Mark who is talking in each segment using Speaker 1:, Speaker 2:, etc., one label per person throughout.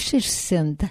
Speaker 1: 1660.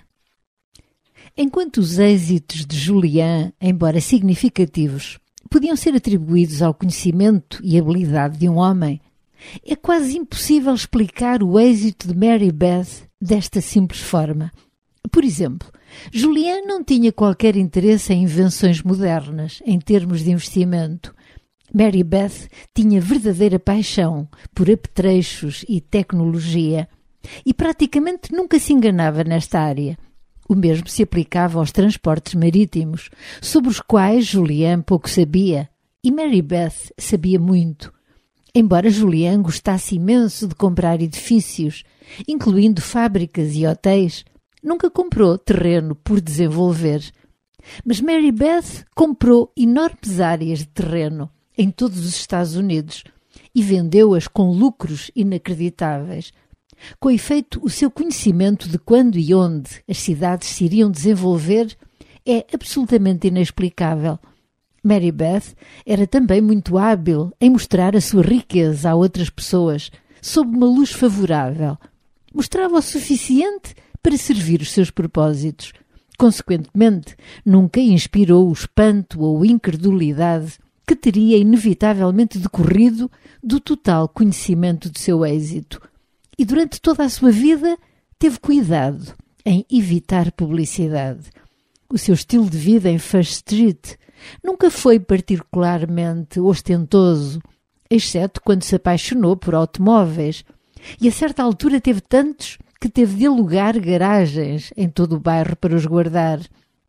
Speaker 1: Enquanto os êxitos de Julian, embora significativos, podiam ser atribuídos ao conhecimento e habilidade de um homem, é quase impossível explicar o êxito de Mary Beth desta simples forma. Por exemplo, Julian não tinha qualquer interesse em invenções modernas, em termos de investimento. Mary Beth tinha verdadeira paixão por apetrechos e tecnologia e praticamente nunca se enganava nesta área. O mesmo se aplicava aos transportes marítimos, sobre os quais Julian pouco sabia, e Mary Beth sabia muito. Embora Julian gostasse imenso de comprar edifícios, incluindo fábricas e hotéis, nunca comprou terreno por desenvolver. Mas Mary Beth comprou enormes áreas de terreno em todos os Estados Unidos e vendeu-as com lucros inacreditáveis. Com efeito, o seu conhecimento de quando e onde as cidades se iriam desenvolver é absolutamente inexplicável. Mary Beth era também muito hábil em mostrar a sua riqueza a outras pessoas, sob uma luz favorável. Mostrava o suficiente para servir os seus propósitos. Consequentemente, nunca inspirou o espanto ou incredulidade que teria inevitavelmente decorrido do total conhecimento de seu êxito. E durante toda a sua vida teve cuidado em evitar publicidade. O seu estilo de vida em First Street nunca foi particularmente ostentoso, exceto quando se apaixonou por automóveis, e a certa altura teve tantos que teve de alugar garagens em todo o bairro para os guardar.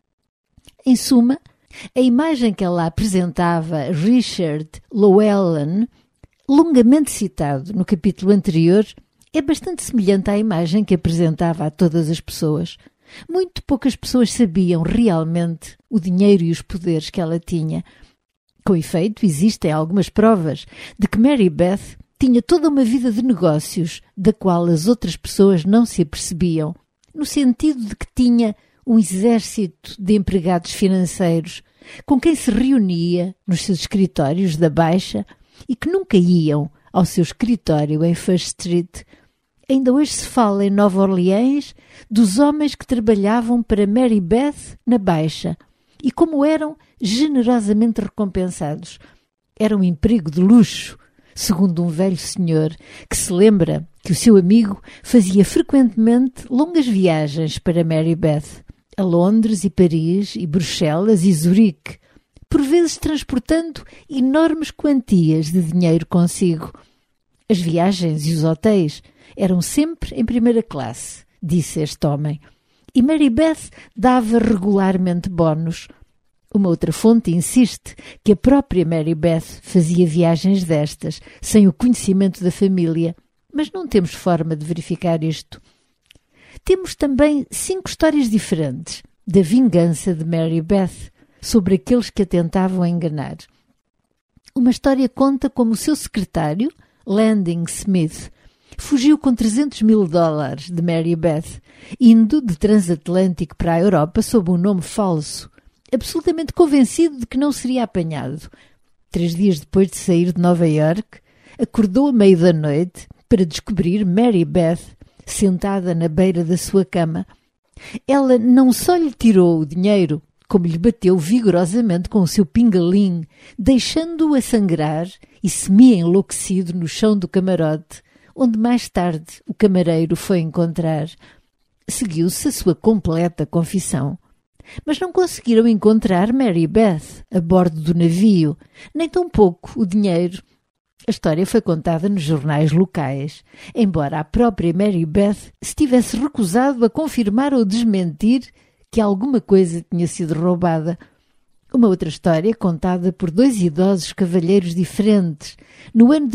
Speaker 1: Em suma, a imagem que ela apresentava a Richard Llewellyn, longamente citado no capítulo anterior, é bastante semelhante à imagem que apresentava a todas as pessoas. Muito poucas pessoas sabiam realmente o dinheiro e os poderes que ela tinha. Com efeito, existem algumas provas de que Mary Beth tinha toda uma vida de negócios da qual as outras pessoas não se apercebiam, no sentido de que tinha um exército de empregados financeiros com quem se reunia nos seus escritórios da Baixa e que nunca iam ao seu escritório em First Street. Ainda hoje se fala em Nova Orleans dos homens que trabalhavam para Mary Beth na Baixa e como eram generosamente recompensados. Era um emprego de luxo, segundo um velho senhor que se lembra que o seu amigo fazia frequentemente longas viagens para Mary Beth, a Londres e Paris e Bruxelas e Zurique, por vezes transportando enormes quantias de dinheiro consigo. As viagens e os hotéis eram sempre em primeira classe, disse este homem, e Mary Beth dava regularmente bónus. Uma outra fonte insiste que a própria Mary Beth fazia viagens destas, sem o conhecimento da família, mas não temos forma de verificar isto. Temos também 5 histórias diferentes da vingança de Mary Beth sobre aqueles que a tentavam enganar. Uma história conta como o seu secretário, Landing Smith, fugiu com $300.000 de Mary Beth, indo de transatlântico para a Europa sob um nome falso, absolutamente convencido de que não seria apanhado. 3 dias depois de sair de Nova York, acordou à meia da noite para descobrir Mary Beth sentada na beira da sua cama. Ela não só lhe tirou o dinheiro, como lhe bateu vigorosamente com o seu pingalim, deixando-o a sangrar e semi-enlouquecido no chão do camarote, onde mais tarde o camareiro foi encontrar. Seguiu-se a sua completa confissão. Mas não conseguiram encontrar Mary Beth a bordo do navio, nem tampouco o dinheiro. A história foi contada nos jornais locais, embora a própria Mary Beth se tivesse recusado a confirmar ou desmentir que alguma coisa tinha sido roubada. Uma outra história, contada por 2 idosos cavalheiros diferentes, no ano de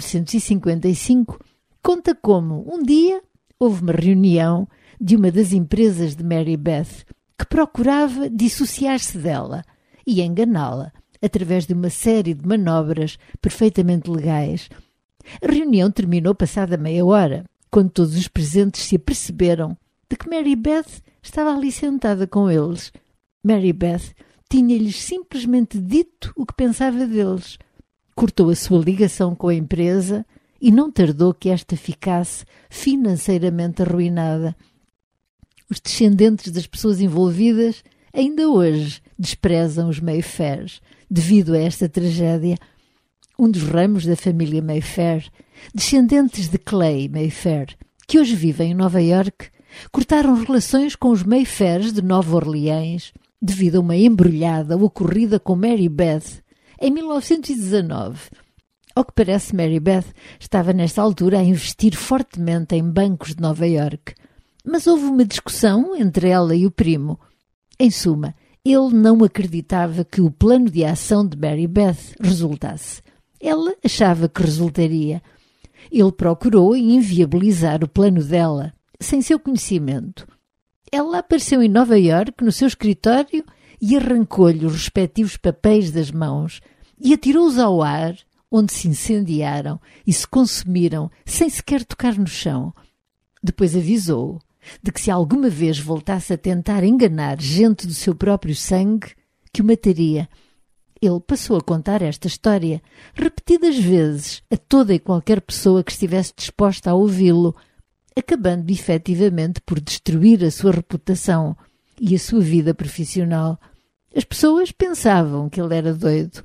Speaker 1: 1955, conta como, um dia, houve uma reunião de uma das empresas de Mary Beth que procurava dissociar-se dela e enganá-la através de uma série de manobras perfeitamente legais. A reunião terminou passada meia hora, quando todos os presentes se aperceberam de que Mary Beth estava ali sentada com eles. Mary Beth tinha-lhes simplesmente dito o que pensava deles. Cortou a sua ligação com a empresa e não tardou que esta ficasse financeiramente arruinada. os descendentes das pessoas envolvidas ainda hoje desprezam os Mayfairs devido a esta tragédia. Um dos ramos da família Mayfair, descendentes de Clay Mayfair, que hoje vivem em Nova Iorque, cortaram relações com os Mayfairs de Nova Orleans devido a uma embrulhada ocorrida com Mary Beth em 1919. Ao que parece, Mary Beth estava nesta altura a investir fortemente em bancos de Nova Iorque, mas houve uma discussão entre ela e o primo. Em suma, ele não acreditava que o plano de ação de Mary Beth resultasse. Ela achava que resultaria. Ele procurou inviabilizar o plano dela, sem seu conhecimento. Ela apareceu em Nova Iorque, no seu escritório, e arrancou-lhe os respectivos papéis das mãos e atirou-os ao ar, onde se incendiaram e se consumiram sem sequer tocar no chão. Depois avisou-o de que se alguma vez voltasse a tentar enganar gente do seu próprio sangue, que o mataria. Ele passou a contar esta história repetidas vezes a toda e qualquer pessoa que estivesse disposta a ouvi-lo, acabando efetivamente por destruir a sua reputação e a sua vida profissional. As pessoas pensavam que ele era doido.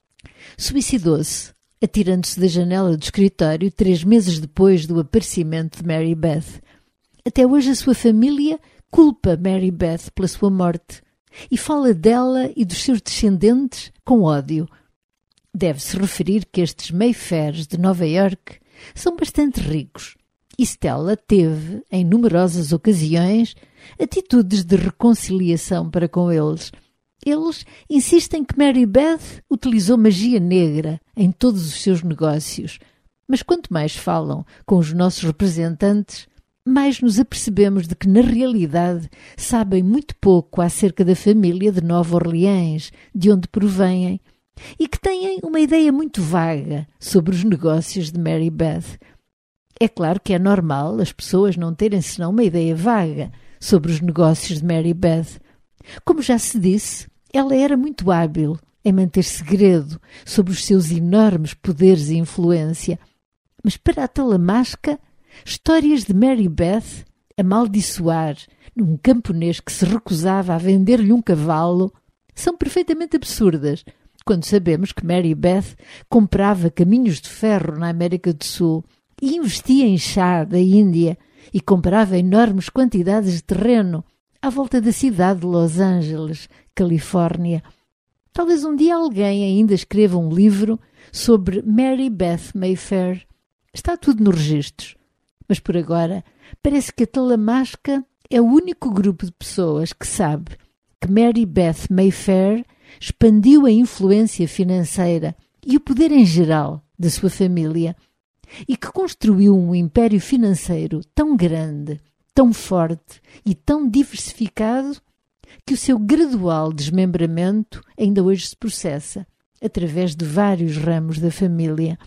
Speaker 1: Suicidou-se, atirando-se da janela do escritório 3 meses depois do aparecimento de Mary Beth. Até hoje a sua família culpa Mary Beth pela sua morte e fala dela e dos seus descendentes com ódio. Deve-se referir que estes Mayfairs de Nova Iorque são bastante ricos e Stella teve, em numerosas ocasiões, atitudes de reconciliação para com eles. Eles insistem que Mary Beth utilizou magia negra em todos os seus negócios, mas quanto mais falam com os nossos representantes, mais nos apercebemos de que, na realidade, sabem muito pouco acerca da família de Nova Orleans, de onde provêm, e que têm uma ideia muito vaga sobre os negócios de Mary Beth. É claro que é normal as pessoas não terem senão uma ideia vaga sobre os negócios de Mary Beth. Como já se disse, ela era muito hábil em manter segredo sobre os seus enormes poderes e influência. Mas para a Talamasca, histórias de Mary Beth amaldiçoar num camponês que se recusava a vender-lhe um cavalo são perfeitamente absurdas, quando sabemos que Mary Beth comprava caminhos de ferro na América do Sul e investia em chá da Índia e comprava enormes quantidades de terreno à volta da cidade de Los Angeles, Califórnia. Talvez um dia alguém ainda escreva um livro sobre Mary Beth Mayfair. Está tudo nos registros. Mas por agora, parece que a Talamasca é o único grupo de pessoas que sabe que Mary Beth Mayfair expandiu a influência financeira e o poder em geral da sua família e que construiu um império financeiro tão grande, tão forte e tão diversificado que o seu gradual desmembramento ainda hoje se processa através de vários ramos da família.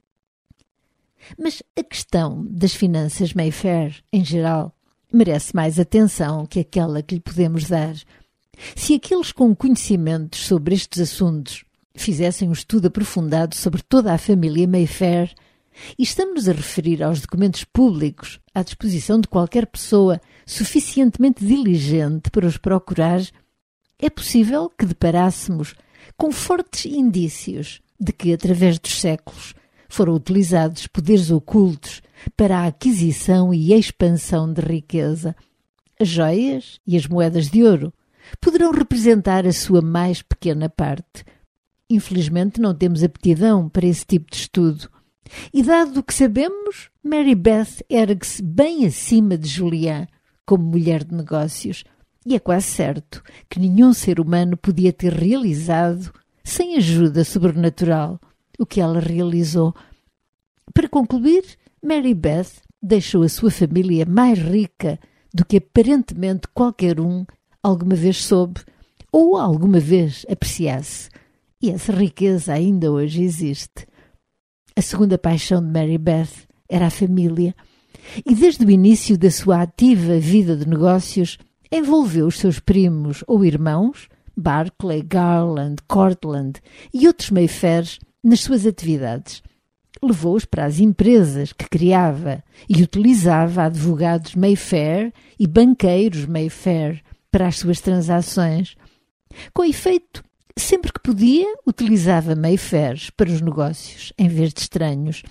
Speaker 1: Mas a questão das finanças Mayfair, em geral, merece mais atenção que aquela que lhe podemos dar. Se aqueles com conhecimentos sobre estes assuntos fizessem um estudo aprofundado sobre toda a família Mayfair, e estamos a referir aos documentos públicos à disposição de qualquer pessoa suficientemente diligente para os procurar, é possível que deparássemos com fortes indícios de que, através dos séculos, foram utilizados poderes ocultos para a aquisição e expansão de riqueza. As joias e as moedas de ouro poderão representar a sua mais pequena parte. Infelizmente não temos aptidão para esse tipo de estudo. E dado o que sabemos, Mary Beth ergue-se bem acima de Julian como mulher de negócios. E é quase certo que nenhum ser humano podia ter realizado, sem ajuda sobrenatural, o que ela realizou. Para concluir, Mary Beth deixou a sua família mais rica do que aparentemente qualquer um alguma vez soube ou alguma vez apreciasse. E essa riqueza ainda hoje existe. A segunda paixão de Mary Beth era a família, e desde o início da sua ativa vida de negócios envolveu os seus primos ou irmãos, Barclay, Garland, Cortland e outros Mayfairs, nas suas atividades. Levou-os para as empresas que criava e utilizava advogados Mayfair e banqueiros Mayfair para as suas transações. Com efeito, sempre que podia, utilizava Mayfairs para os negócios, em vez de estranhos,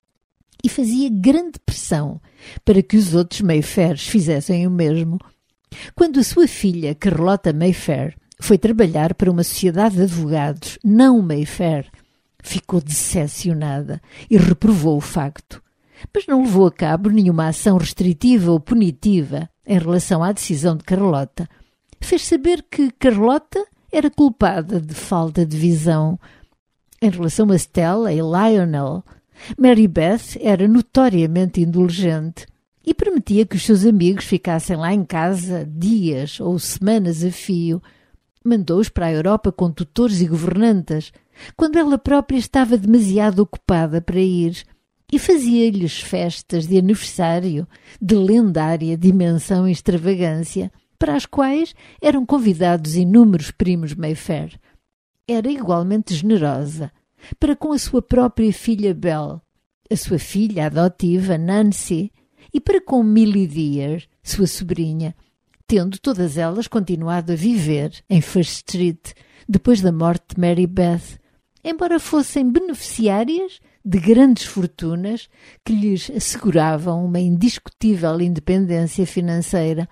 Speaker 1: e fazia grande pressão para que os outros Mayfairs fizessem o mesmo. Quando a sua filha, Carlota Mayfair, foi trabalhar para uma sociedade de advogados não Mayfair, ficou decepcionada e reprovou o facto, mas não levou a cabo nenhuma ação restritiva ou punitiva em relação à decisão de Carlota. Fez saber que Carlota era culpada de falta de visão. Em relação a Stella e Lionel, Mary Beth era notoriamente indulgente e permitia que os seus amigos ficassem lá em casa dias ou semanas a fio. Mandou-os para a Europa com tutores e governantas, quando ela própria estava demasiado ocupada para ir, e fazia-lhes festas de aniversário de lendária dimensão e extravagância, para as quais eram convidados inúmeros primos Mayfair. Era igualmente generosa para com a sua própria filha Belle, a sua filha adotiva Nancy, e para com Millie Dear, sua sobrinha, tendo todas elas continuado a viver em First Street depois da morte de Mary Beth, embora fossem beneficiárias de grandes fortunas que lhes asseguravam uma indiscutível independência financeira.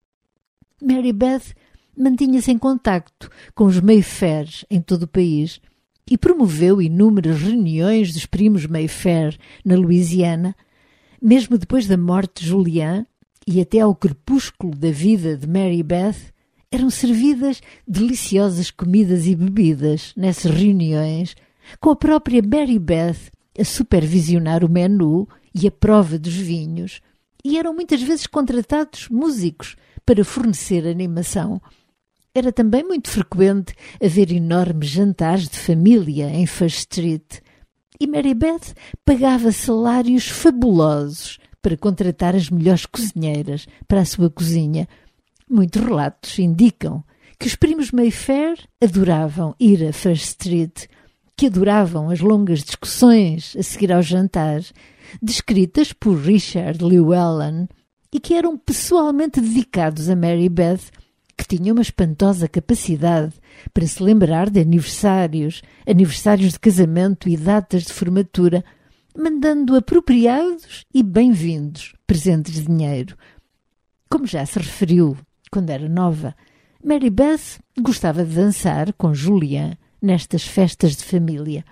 Speaker 1: Mary Beth mantinha-se em contacto com os Mayfairs em todo o país e promoveu inúmeras reuniões dos primos Mayfair na Louisiana, mesmo depois da morte de Julian e até ao crepúsculo da vida de Mary Beth, eram servidas deliciosas comidas e bebidas nessas reuniões, com a própria Mary Beth a supervisionar o menu e a prova dos vinhos, e eram muitas vezes contratados músicos para fornecer animação. Era também muito frequente haver enormes jantares de família em First Street, e Mary Beth pagava salários fabulosos para contratar as melhores cozinheiras para a sua cozinha. Muitos relatos indicam que os primos Mayfair adoravam ir a First Street, que adoravam as longas discussões a seguir ao jantar, descritas por Richard Llewellyn, e que eram pessoalmente dedicados a Mary Beth, que tinha uma espantosa capacidade para se lembrar de aniversários de casamento e datas de formatura, mandando apropriados e bem-vindos presentes de dinheiro. Como já se referiu quando era nova, Mary Beth gostava de dançar com Julian nestas festas de família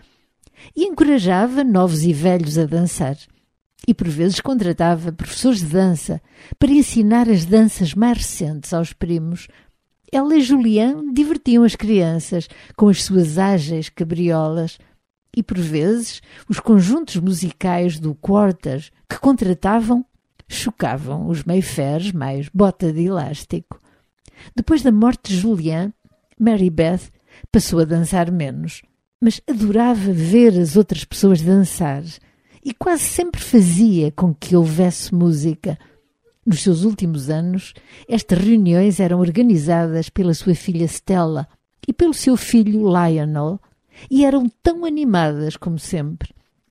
Speaker 1: e encorajava novos e velhos a dançar. E por vezes contratava professores de dança para ensinar as danças mais recentes aos primos. Ela e Julian divertiam as crianças com as suas ágeis cabriolas e por vezes os conjuntos musicais do Quarters que contratavam chocavam os Mayfairs mais bota de elástico. Depois da morte de Julian, Mary Beth passou a dançar menos, mas adorava ver as outras pessoas dançar e quase sempre fazia com que houvesse música. Nos seus últimos anos, estas reuniões eram organizadas pela sua filha Stella e pelo seu filho Lionel e eram tão animadas como sempre.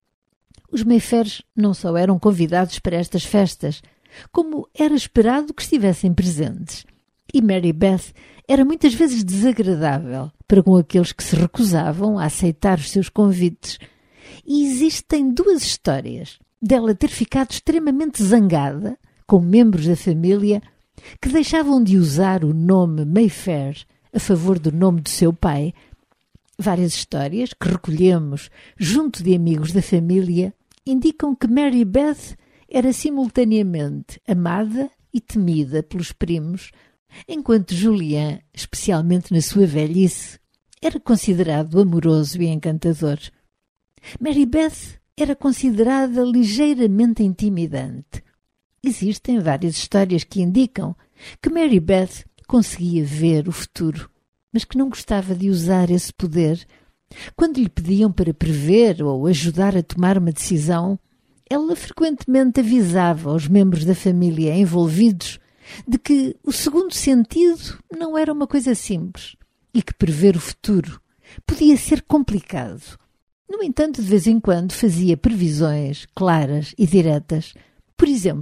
Speaker 1: Os Mayfairs não só eram convidados para estas festas, como era esperado que estivessem presentes. E Mary Beth era muitas vezes desagradável para com aqueles que se recusavam a aceitar os seus convites. E existem duas histórias dela ter ficado extremamente zangada com membros da família que deixavam de usar o nome Mayfair a favor do nome do seu pai. Várias histórias que recolhemos junto de amigos da família indicam que Mary Beth era simultaneamente amada e temida pelos primos, enquanto Julian, especialmente na sua velhice, era considerado amoroso e encantador. Mary Beth era considerada ligeiramente intimidante. Existem várias histórias que indicam que Mary Beth conseguia ver o futuro, mas que não gostava de usar esse poder. Quando lhe pediam para prever ou ajudar a tomar uma decisão, ela frequentemente avisava os membros da família envolvidos de que o segundo sentido não era uma coisa simples e que prever o futuro podia ser complicado. No entanto, de vez em quando fazia previsões claras e diretas. Por exemplo,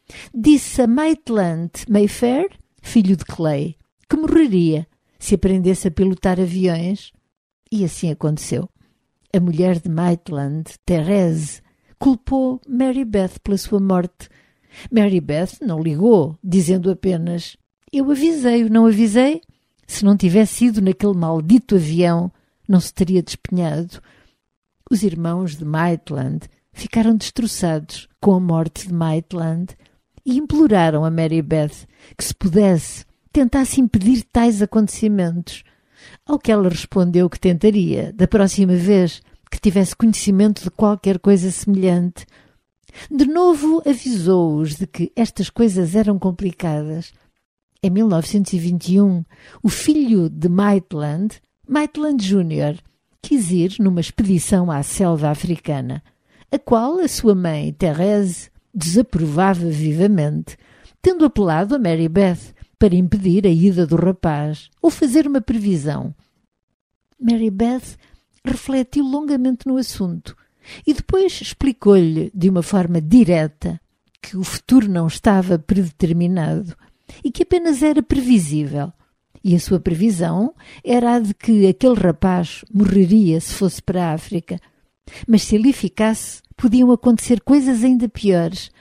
Speaker 1: Disse a Maitland Mayfair, filho de Clay, que morreria se aprendesse a pilotar aviões, e assim aconteceu. A mulher de Maitland, Therese, culpou Mary Beth pela sua morte. Mary Beth não ligou, dizendo apenas: eu avisei-o, não avisei? Se não tivesse ido naquele maldito avião, não se teria despenhado. Os irmãos de Maitland ficaram destroçados com a morte de Maitland e imploraram a Mary Beth que, se pudesse, tentasse impedir tais acontecimentos. Ao que ela respondeu que tentaria, da próxima vez que tivesse conhecimento de qualquer coisa semelhante. De novo avisou-os de que estas coisas eram complicadas. Em 1921, o filho de Maitland, Maitland Jr., quis ir numa expedição à selva africana, a qual a sua mãe, Therese, desaprovava vivamente, tendo apelado a Mary Beth para impedir a ida do rapaz ou fazer uma previsão. Mary Beth refletiu longamente no assunto e depois explicou-lhe de uma forma direta que o futuro não estava predeterminado e que apenas era previsível. E a sua previsão era a de que aquele rapaz morreria se fosse para a África. Mas se ali ficasse, podiam acontecer coisas ainda piores.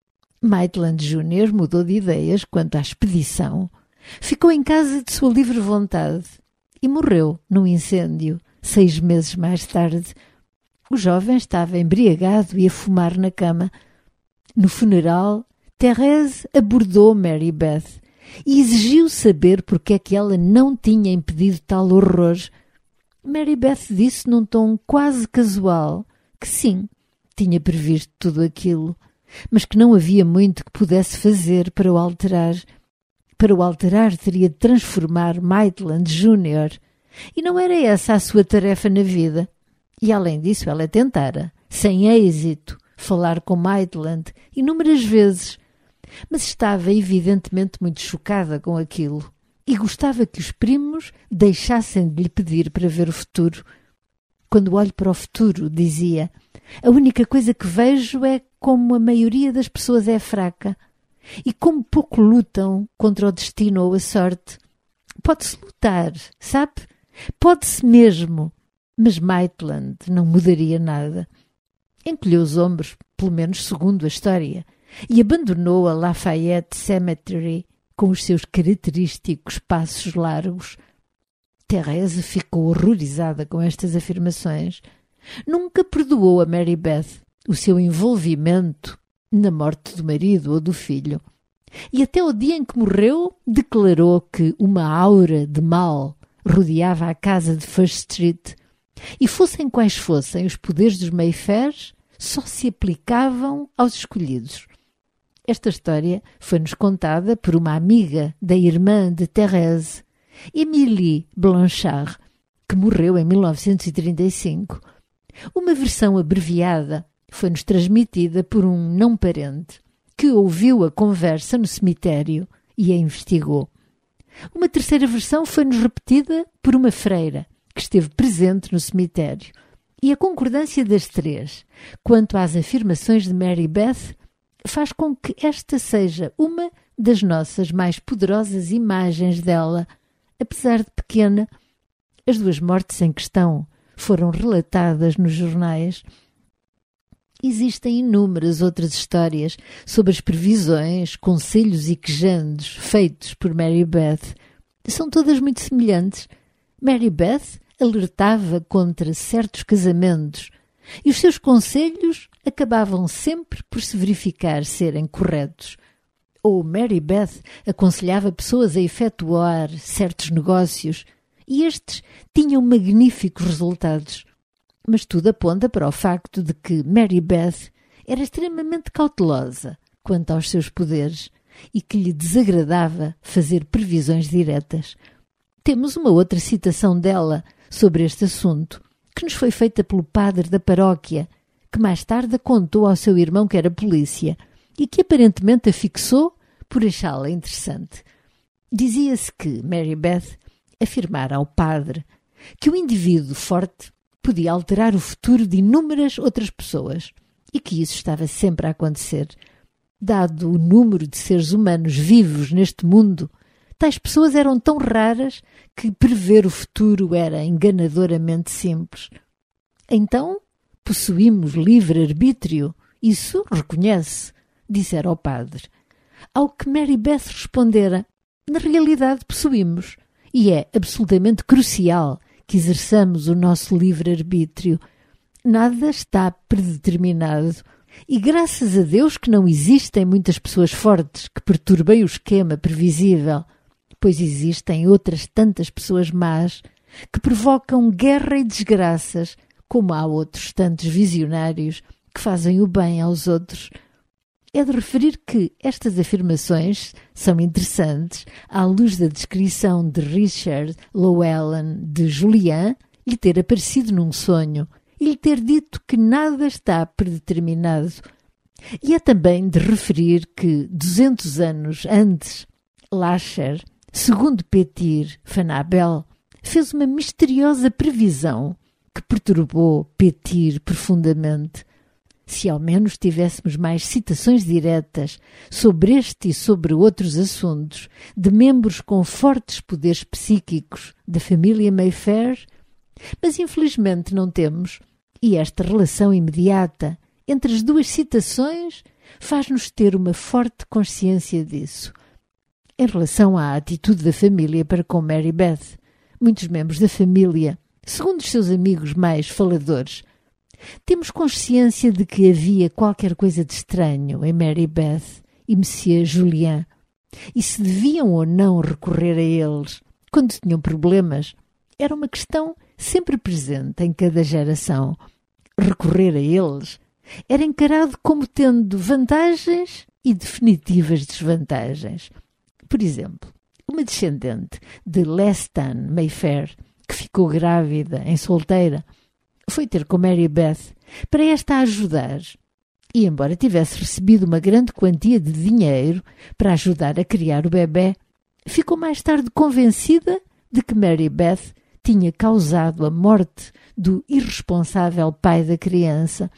Speaker 1: Maitland Jr. mudou de ideias quanto à expedição. Ficou em casa de sua livre vontade e morreu num incêndio 6 meses mais tarde. O jovem estava embriagado e a fumar na cama. No funeral, Therese abordou Mary Beth e exigiu saber porque é que ela não tinha impedido tal horror. Mary Beth disse num tom quase casual que sim, tinha previsto tudo aquilo, mas que não havia muito que pudesse fazer para o alterar. Para o alterar teria de transformar Maitland Jr. E não era essa a sua tarefa na vida. E além disso ela tentara, sem êxito, falar com Maitland inúmeras vezes, mas estava evidentemente muito chocada com aquilo e gostava que os primos deixassem de lhe pedir para ver o futuro. Quando olho para o futuro, dizia, a única coisa que vejo é como a maioria das pessoas é fraca e como pouco lutam contra o destino ou a sorte. Pode-se lutar, sabe? Pode-se mesmo, mas Maitland não mudaria nada. Encolheu os ombros, pelo menos segundo a história, e abandonou a Lafayette Cemetery com os seus característicos passos largos. Therese ficou horrorizada com estas afirmações. Nunca perdoou a Mary Beth o seu envolvimento na morte do marido ou do filho. E até o dia em que morreu, declarou que uma aura de mal rodeava a casa de First Street e fossem quais fossem os poderes dos Mayfairs, só se aplicavam aos escolhidos. Esta história foi-nos contada por uma amiga da irmã de Therese, Émilie Blanchard, que morreu em 1935. Uma versão abreviada foi-nos transmitida por um não-parente, que ouviu a conversa no cemitério e a investigou. Uma terceira versão foi-nos repetida por uma freira, que esteve presente no cemitério. E a concordância das três, quanto às afirmações de Mary Beth, faz com que esta seja uma das nossas mais poderosas imagens dela. Apesar de pequena, as 2 mortes em questão foram relatadas nos jornais. Existem inúmeras outras histórias sobre as previsões, conselhos e quejandos feitos por Mary Beth. São todas muito semelhantes. Mary Beth alertava contra certos casamentos e os seus conselhos acabavam sempre por se verificar serem corretos. Ou Mary Beth aconselhava pessoas a efetuar certos negócios e estes tinham magníficos resultados. Mas tudo aponta para o facto de que Mary Beth era extremamente cautelosa quanto aos seus poderes e que lhe desagradava fazer previsões diretas. Temos uma outra citação dela sobre este assunto, que nos foi feita pelo padre da paróquia, que mais tarde a contou ao seu irmão que era polícia e que aparentemente a fixou por achá-la interessante. Dizia-se que Mary Beth afirmara ao padre que o indivíduo forte podia alterar o futuro de inúmeras outras pessoas e que isso estava sempre a acontecer. Dado o número de seres humanos vivos neste mundo, tais pessoas eram tão raras que prever o futuro era enganadoramente simples. Então, possuímos livre-arbítrio? Isso reconhece, dissera o padre. Ao que Mary Beth respondera, na realidade possuímos, e é absolutamente crucial que exerçamos o nosso livre-arbítrio. Nada está predeterminado, e graças a Deus que não existem muitas pessoas fortes que perturbem o esquema previsível, pois existem outras tantas pessoas más que provocam guerra e desgraças, como há outros tantos visionários que fazem o bem aos outros. É de referir que estas afirmações são interessantes à luz da descrição de Richard Llewellyn de Julian lhe ter aparecido num sonho e lhe ter dito que nada está predeterminado. E é também de referir que 200 anos antes, Lasher, segundo Petir Fanabel, fez uma misteriosa previsão que perturbou Petir profundamente. Se ao menos tivéssemos mais citações diretas sobre este e sobre outros assuntos de membros com fortes poderes psíquicos da família Mayfair, mas infelizmente não temos, e esta relação imediata entre as duas citações faz-nos ter uma forte consciência disso. Em relação à atitude da família para com Mary Beth, muitos membros da família, segundo os seus amigos mais faladores, temos consciência de que havia qualquer coisa de estranho em Mary Beth e Monsieur Julien, e se deviam ou não recorrer a eles quando tinham problemas, era uma questão sempre presente em cada geração. Recorrer a eles era encarado como tendo vantagens e definitivas desvantagens. Por exemplo, uma descendente de Lestan Mayfair, que ficou grávida em solteira, foi ter com Mary Beth para esta a ajudar. E embora tivesse recebido uma grande quantia de dinheiro para ajudar a criar o bebé, ficou mais tarde convencida de que Mary Beth tinha causado a morte do irresponsável pai da criança.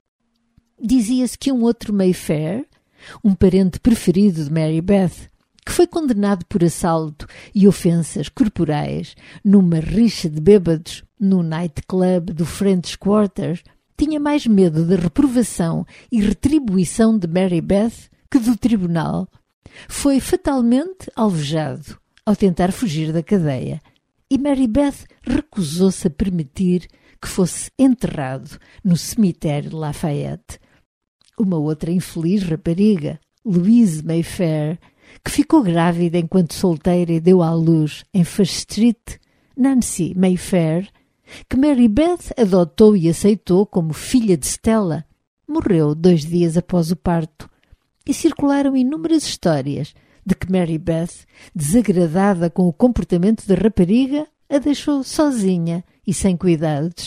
Speaker 1: Dizia-se que um outro Mayfair, um parente preferido de Mary Beth, que foi condenado por assalto e ofensas corporais numa rixa de bêbados no nightclub do French Quarter, tinha mais medo da reprovação e retribuição de Mary Beth que do tribunal. Foi fatalmente alvejado ao tentar fugir da cadeia e Mary Beth recusou-se a permitir que fosse enterrado no cemitério Lafayette. Uma outra infeliz rapariga, Louise Mayfair, que ficou grávida enquanto solteira e deu à luz em First Street, Nancy Mayfair, que Mary Beth adotou e aceitou como filha de Stella, morreu 2 dias após o parto, e circularam inúmeras histórias de que Mary Beth, desagradada com o comportamento da rapariga, a deixou sozinha e sem cuidados.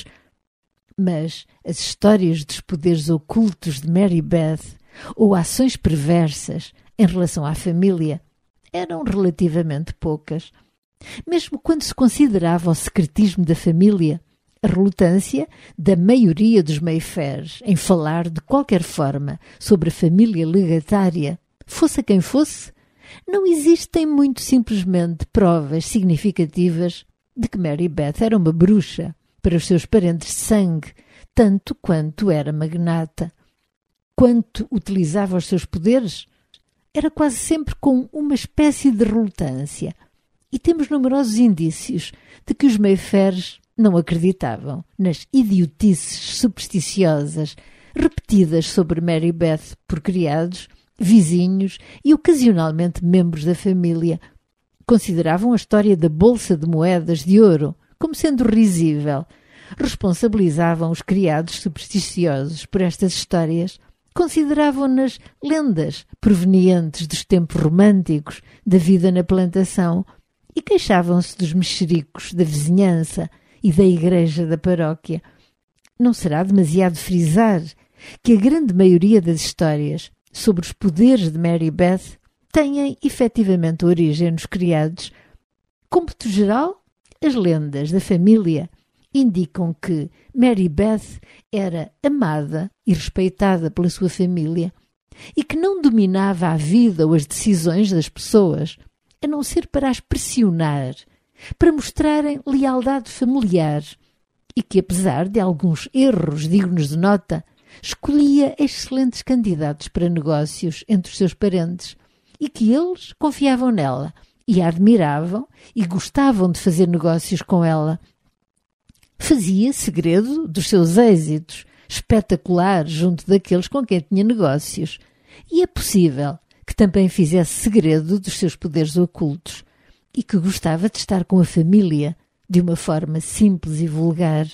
Speaker 1: Mas as histórias dos poderes ocultos de Mary Beth ou ações perversas em relação à família eram relativamente poucas. Mesmo quando se considerava o secretismo da família, a relutância da maioria dos Mayfairs em falar de qualquer forma sobre a família legatária, fosse a quem fosse, não existem muito simplesmente provas significativas de que Mary Beth era uma bruxa para os seus parentes de sangue, tanto quanto era magnata. Quanto utilizava os seus poderes, era quase sempre com uma espécie de relutância, e temos numerosos indícios de que os Mayfairs não acreditavam nas idiotices supersticiosas repetidas sobre Mary Beth por criados, vizinhos e ocasionalmente membros da família. Consideravam a história da bolsa de moedas de ouro como sendo risível. Responsabilizavam os criados supersticiosos por estas histórias. Consideravam-nas lendas provenientes dos tempos românticos da vida na plantação e queixavam-se dos mexericos da vizinhança e da igreja da paróquia. Não será demasiado frisar que a grande maioria das histórias sobre os poderes de Mary Beth têm efetivamente origem nos criados. Cômputo geral, as lendas da família indicam que Mary Beth era amada e respeitada pela sua família, e que não dominava a vida ou as decisões das pessoas, a não ser para as pressionar, para mostrarem lealdade familiar, e que, apesar de alguns erros dignos de nota, escolhia excelentes candidatos para negócios entre os seus parentes, e que eles confiavam nela e a admiravam e gostavam de fazer negócios com ela. Fazia segredo dos seus êxitos, espetacular junto daqueles com quem tinha negócios, e é possível que também fizesse segredo dos seus poderes ocultos e que gostava de estar com a família de uma forma simples e vulgar.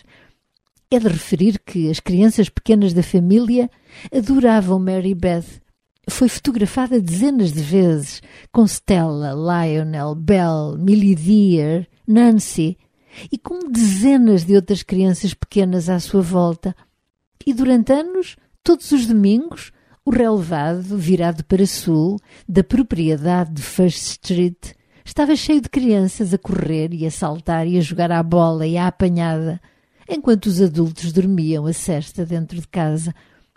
Speaker 1: É de referir que as crianças pequenas da família adoravam Mary Beth. Foi fotografada dezenas de vezes com Stella, Lionel, Belle, Millie Dear, Nancy e com dezenas de outras crianças pequenas à sua volta. E durante anos, todos os domingos, o relevado, virado para sul, da propriedade de First Street, estava cheio de crianças a correr e a saltar e a jogar à bola e à apanhada, enquanto os adultos dormiam a sesta dentro de casa.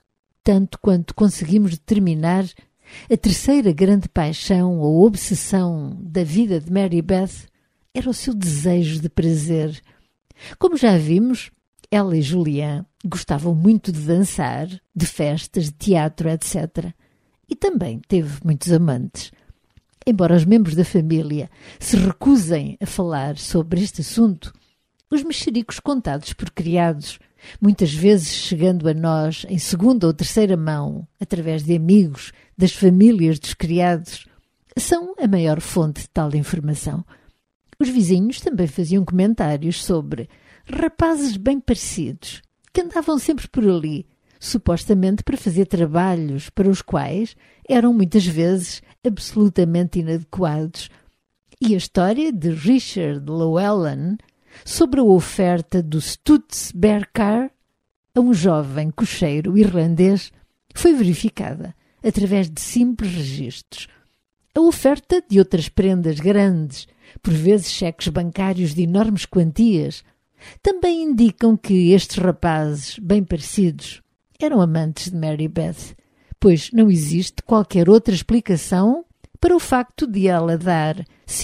Speaker 1: Tanto quanto conseguimos determinar, a terceira grande paixão ou obsessão da vida de Mary Beth era o seu desejo de prazer. Como já vimos, ela e Julian gostavam muito de dançar, de festas, de teatro, etc. E também teve muitos amantes. Embora os membros da família se recusem a falar sobre este assunto, os mexericos contados por criados, muitas vezes chegando a nós em segunda ou terceira mão, através de amigos, das famílias dos criados, são a maior fonte de tal informação. Os vizinhos também faziam comentários sobre rapazes bem parecidos, que andavam sempre por ali, supostamente para fazer trabalhos para os quais eram muitas vezes absolutamente inadequados. E a história de Richard Llewellyn sobre a oferta do Stutz Bear Car a um jovem cocheiro irlandês foi verificada através de simples registros. A oferta de outras prendas grandes, por vezes cheques bancários de enormes quantias, também indicam que estes rapazes, bem parecidos, eram amantes de Mary Beth, pois não existe qualquer outra explicação para o facto de ela dar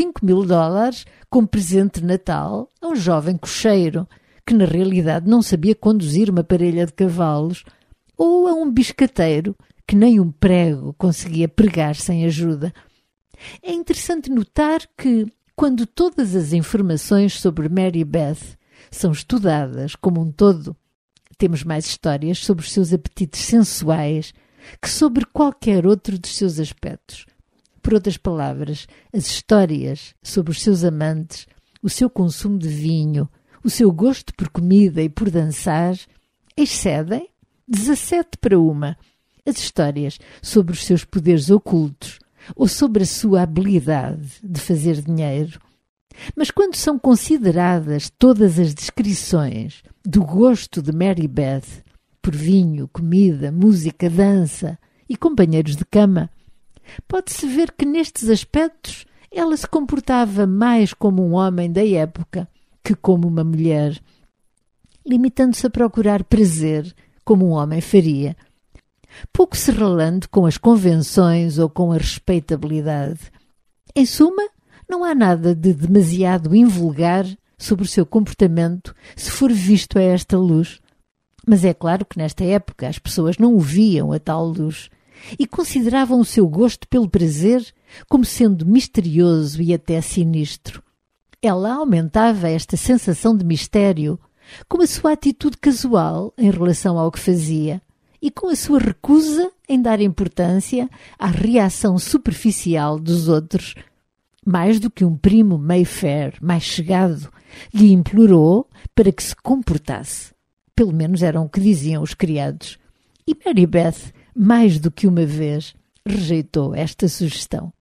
Speaker 1: $5.000 como presente de Natal a um jovem cocheiro que na realidade não sabia conduzir uma parelha de cavalos, ou a um biscateiro que nem um prego conseguia pregar sem ajuda. É interessante notar que, quando todas as informações sobre Mary Beth são estudadas como um todo, temos mais histórias sobre os seus apetites sensuais que sobre qualquer outro dos seus aspectos. Por outras palavras, as histórias sobre os seus amantes, o seu consumo de vinho, o seu gosto por comida e por dançar, excedem 17-1 as histórias sobre os seus poderes ocultos ou sobre a sua habilidade de fazer dinheiro. Mas quando são consideradas todas as descrições do gosto de Mary Beth por vinho, comida, música, dança e companheiros de cama, pode-se ver que nestes aspectos ela se comportava mais como um homem da época que como uma mulher, limitando-se a procurar prazer como um homem faria, pouco se relando com as convenções ou com a respeitabilidade. Em suma, não há nada de demasiado invulgar sobre o seu comportamento se for visto a esta luz. Mas é claro que nesta época as pessoas não o viam a tal luz e consideravam o seu gosto pelo prazer como sendo misterioso e até sinistro. Ela aumentava esta sensação de mistério com a sua atitude casual em relação ao que fazia e com a sua recusa em dar importância à reação superficial dos outros. Mais do que um primo Mayfair mais chegado lhe implorou para que se comportasse. Pelo menos eram o que diziam os criados. E Mary Beth, mais do que uma vez, rejeitou esta sugestão.